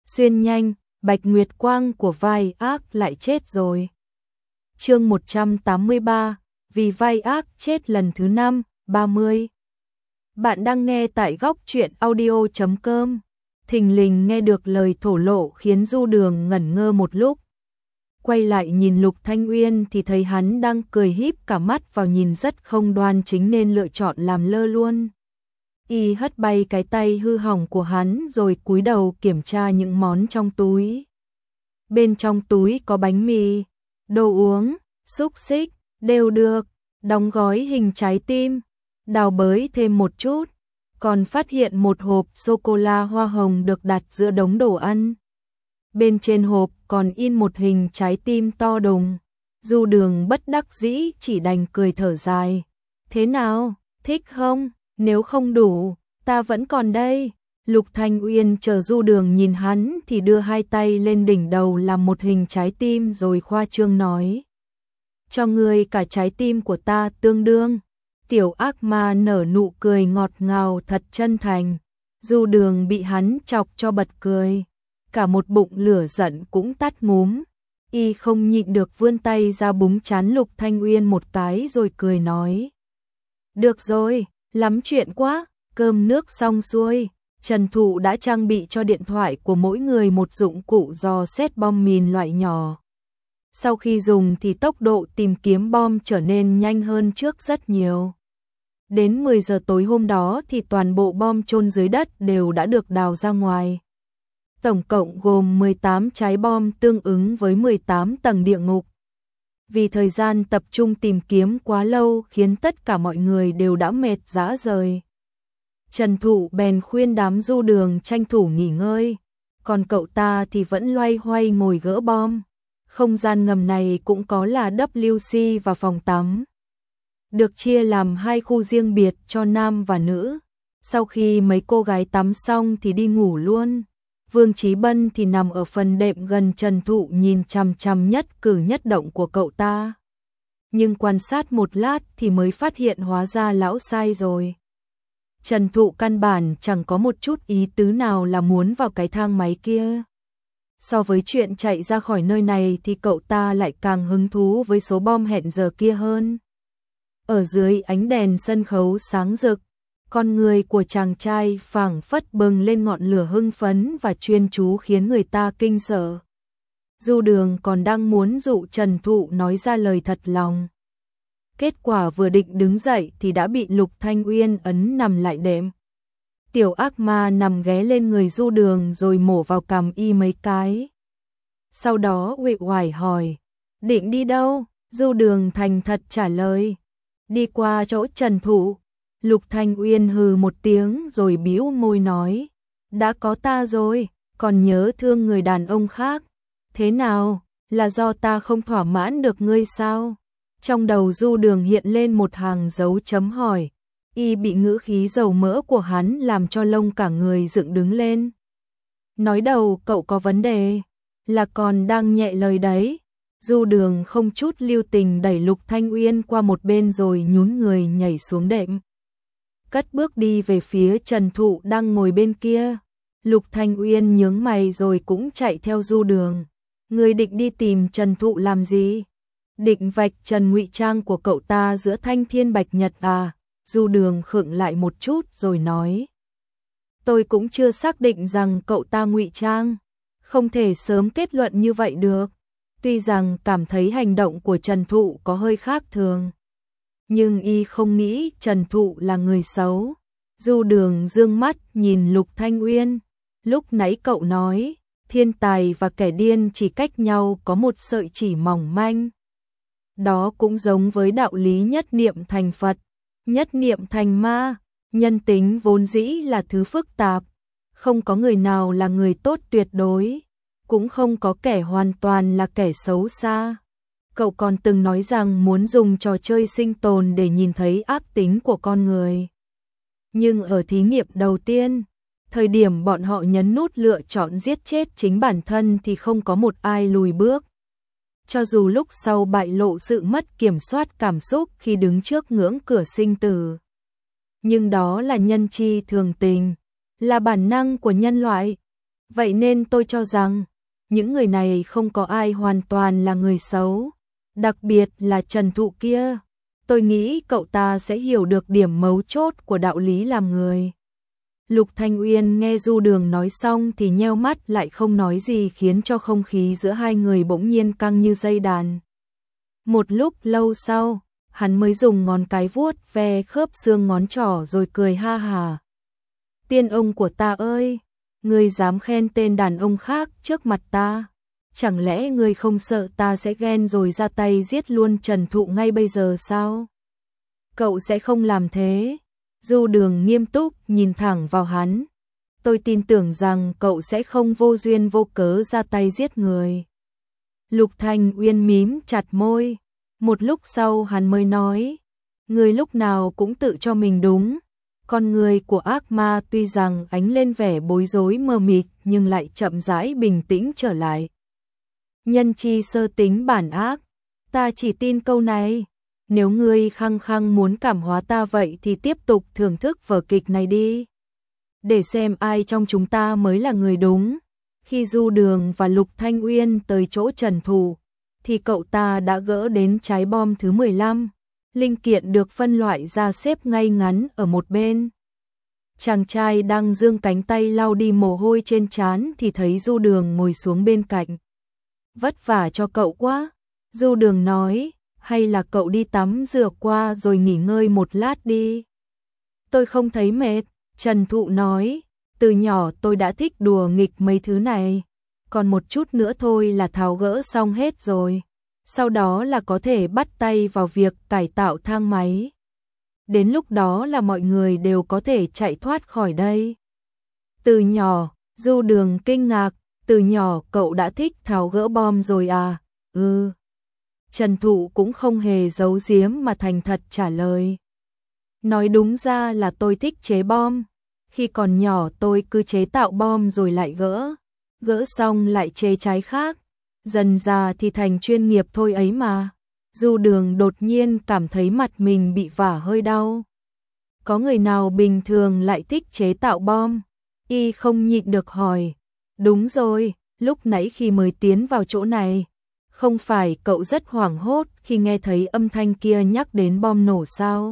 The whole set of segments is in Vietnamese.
xuyên nhanh, Bạch Nguyệt Quang của vai ác lại chết rồi. Chương 183, vì vai ác chết lần thứ 5, 30. Bạn đang nghe tại góc truyện audio.com. Thình lình nghe được lời thổ lộ khiến Du Đường ngẩn ngơ một lúc. Quay lại nhìn Lục Thanh Uyên thì thấy hắn đang cười híp cả mắt vào, nhìn rất không đoan chính nên lựa chọn làm lơ luôn. Y hất bay cái tay hư hỏng của hắn rồi cúi đầu kiểm tra những món trong túi. Bên trong túi có bánh mì, đồ uống, xúc xích, đều được, đóng gói hình trái tim, đào bới thêm một chút, còn phát hiện một hộp sô-cô-la hoa hồng được đặt giữa đống đồ ăn. Bên trên hộp còn in một hình trái tim to đùng. Du Đường bất đắc dĩ chỉ đành cười thở dài. Thế nào, thích không? Nếu không đủ, ta vẫn còn đây. Lục Thanh Uyên chờ Du Đường nhìn hắn thì đưa hai tay lên đỉnh đầu làm một hình trái tim rồi khoa trương nói. Cho ngươi cả trái tim của ta tương đương. Tiểu ác ma nở nụ cười ngọt ngào thật chân thành. Du Đường bị hắn chọc cho bật cười. Cả một bụng lửa giận cũng tắt ngúm. Y không nhịn được vươn tay ra búng trán Lục Thanh Uyên một cái rồi cười nói. Được rồi, lắm chuyện quá, cơm nước xong xuôi. Trần Thụ đã trang bị cho điện thoại của mỗi người một dụng cụ dò xét bom mìn loại nhỏ. Sau khi dùng thì tốc độ tìm kiếm bom trở nên nhanh hơn trước rất nhiều. Đến 10 giờ tối hôm đó thì toàn bộ bom chôn dưới đất đều đã được đào ra ngoài. Tổng cộng gồm 18 trái bom tương ứng với 18 tầng địa ngục. Vì thời gian tập trung tìm kiếm quá lâu khiến tất cả mọi người đều đã mệt rã rời. Trần Thụ bèn khuyên đám Du Đường tranh thủ nghỉ ngơi, còn cậu ta thì vẫn loay hoay ngồi gỡ bom. Không gian ngầm này cũng có là WC và phòng tắm. Được chia làm hai khu riêng biệt cho nam và nữ. Sau khi mấy cô gái tắm xong thì đi ngủ luôn. Vương Chí Bân thì nằm ở phần đệm gần Trần Thụ nhìn chằm chằm nhất cử nhất động của cậu ta. Nhưng quan sát một lát thì mới phát hiện hóa ra lão sai rồi. Trần Thụ căn bản chẳng có một chút ý tứ nào là muốn vào cái thang máy kia. So với chuyện chạy ra khỏi nơi này thì cậu ta lại càng hứng thú với số bom hẹn giờ kia hơn. Ở dưới ánh đèn sân khấu sáng rực, con người của chàng trai phảng phất bừng lên ngọn lửa hưng phấn và chuyên chú khiến người ta kinh sợ. Du Đường còn đang muốn dụ Trần Thụ nói ra lời thật lòng. Kết quả vừa định đứng dậy thì đã bị Lục Thanh Uyên ấn nằm lại đệm. Tiểu ác ma nằm ghé lên người Du Đường rồi mổ vào cằm y mấy cái. Sau đó uể oải hỏi, định đi đâu? Du Đường thành thật trả lời, đi qua chỗ Trần Thụ. Lục Thanh Uyên hừ một tiếng rồi bĩu môi nói, đã có ta rồi, còn nhớ thương người đàn ông khác. Thế nào, là do ta không thỏa mãn được ngươi sao? Trong đầu Du Đường hiện lên một hàng dấu chấm hỏi. Y bị ngữ khí dầu mỡ của hắn làm cho lông cả người dựng đứng lên. Nói đầu cậu có vấn đề, là còn đang nhẹ lời đấy. Du Đường không chút lưu tình đẩy Lục Thanh Uyên qua một bên rồi nhún người nhảy xuống đệm. Cất bước đi về phía Trần Thụ đang ngồi bên kia. Lục Thanh Uyên nhướng mày rồi cũng chạy theo Du Đường. Người định đi tìm Trần Thụ làm gì? Định vạch trần ngụy trang của cậu ta giữa Thanh Thiên Bạch Nhật à? Du Đường khựng lại một chút rồi nói. Tôi cũng chưa xác định rằng cậu ta ngụy trang. Không thể sớm kết luận như vậy được. Tuy rằng cảm thấy hành động của Trần Thụ có hơi khác thường. Nhưng y không nghĩ Trần Thụ là người xấu. Du Đường dương mắt nhìn Lục Thanh Uyên. Lúc nãy cậu nói, thiên tài và kẻ điên chỉ cách nhau có một sợi chỉ mỏng manh. Đó cũng giống với đạo lý nhất niệm thành Phật, nhất niệm thành ma. Nhân tính vốn dĩ là thứ phức tạp. Không có người nào là người tốt tuyệt đối. Cũng không có kẻ hoàn toàn là kẻ xấu xa. Cậu còn từng nói rằng muốn dùng trò chơi sinh tồn để nhìn thấy ác tính của con người. Nhưng ở thí nghiệm đầu tiên, thời điểm bọn họ nhấn nút lựa chọn giết chết chính bản thân thì không có một ai lùi bước. Cho dù lúc sau bại lộ sự mất kiểm soát cảm xúc khi đứng trước ngưỡng cửa sinh tử. Nhưng đó là nhân chi thường tình, là bản năng của nhân loại. Vậy nên tôi cho rằng, những người này không có ai hoàn toàn là người xấu, đặc biệt là Trần Thụ kia. Tôi nghĩ cậu ta sẽ hiểu được điểm mấu chốt của đạo lý làm người. Lục Thanh Uyên nghe Du Đường nói xong thì nheo mắt lại không nói gì, khiến cho không khí giữa hai người bỗng nhiên căng như dây đàn. Một lúc lâu sau, hắn mới dùng ngón cái vuốt ve khớp xương ngón trỏ rồi cười ha hà. Tiên ông của ta ơi, ngươi dám khen tên đàn ông khác trước mặt ta? Chẳng lẽ ngươi không sợ ta sẽ ghen rồi ra tay giết luôn Trần Thụ ngay bây giờ sao? Cậu sẽ không làm thế. Du Đường nghiêm túc nhìn thẳng vào hắn. Tôi tin tưởng rằng cậu sẽ không vô duyên vô cớ ra tay giết người. Lục Thanh Uyên mím chặt môi. Một lúc sau hắn mới nói, người lúc nào cũng tự cho mình đúng. Con người của ác ma tuy rằng ánh lên vẻ bối rối mờ mịt nhưng lại chậm rãi bình tĩnh trở lại. Nhân chi sơ tính bản ác, ta chỉ tin câu này. Nếu ngươi khăng khăng muốn cảm hóa ta vậy thì tiếp tục thưởng thức vở kịch này đi. Để xem ai trong chúng ta mới là người đúng. Khi Du Đường và Lục Thanh Uyên tới chỗ Trần Thụ, thì cậu ta đã gỡ đến trái bom thứ 15. Linh kiện được phân loại ra xếp ngay ngắn ở một bên. Chàng trai đang giương cánh tay lau đi mồ hôi trên trán thì thấy Du Đường ngồi xuống bên cạnh. Vất vả cho cậu quá. Du Đường nói, hay là cậu đi tắm rửa qua rồi nghỉ ngơi một lát đi. Tôi không thấy mệt. Trần Thụ nói, từ nhỏ tôi đã thích đùa nghịch mấy thứ này. Còn một chút nữa thôi là tháo gỡ xong hết rồi. Sau đó là có thể bắt tay vào việc cải tạo thang máy. Đến lúc đó là mọi người đều có thể chạy thoát khỏi đây. Từ nhỏ, Du Đường kinh ngạc, từ nhỏ cậu đã thích tháo gỡ bom rồi à? Ừ. Trần Thụ cũng không hề giấu giếm mà thành thật trả lời. Nói đúng ra là tôi thích chế bom. Khi còn nhỏ tôi cứ chế tạo bom rồi lại gỡ. Gỡ xong lại chế trái khác. Dần ra thì thành chuyên nghiệp thôi ấy mà. Du Đường đột nhiên cảm thấy mặt mình bị vả hơi đau. Có người nào bình thường lại thích chế tạo bom? Y không nhịn được hỏi. Đúng rồi, lúc nãy khi mới tiến vào chỗ này, không phải cậu rất hoảng hốt khi nghe thấy âm thanh kia nhắc đến bom nổ sao?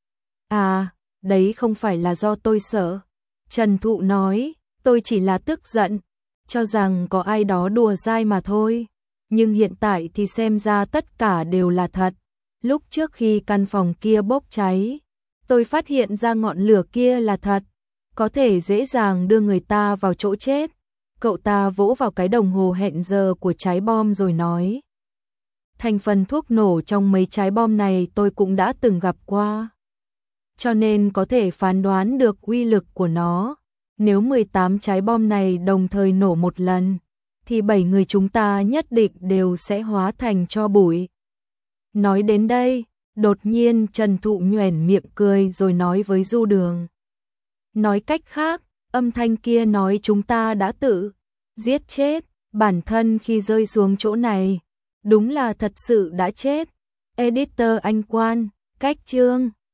À, đấy không phải là do tôi sợ. Trần Thụ nói, tôi chỉ là tức giận, cho rằng có ai đó đùa dai mà thôi. Nhưng hiện tại thì xem ra tất cả đều là thật. Lúc trước khi căn phòng kia bốc cháy, tôi phát hiện ra ngọn lửa kia là thật, có thể dễ dàng đưa người ta vào chỗ chết. Cậu ta vỗ vào cái đồng hồ hẹn giờ của trái bom rồi nói. Thành phần thuốc nổ trong mấy trái bom này tôi cũng đã từng gặp qua. Cho nên có thể phán đoán được uy lực của nó. Nếu 18 trái bom này đồng thời nổ một lần, thì 7 người chúng ta nhất định đều sẽ hóa thành tro bụi. Nói đến đây, đột nhiên Trần Thụ nhoẻn miệng cười rồi nói với Du Đường. Nói cách khác, âm thanh kia nói chúng ta đã tự giết chết bản thân khi rơi xuống chỗ này. Đúng là thật sự đã chết. Editor Anh Quan, cách chương.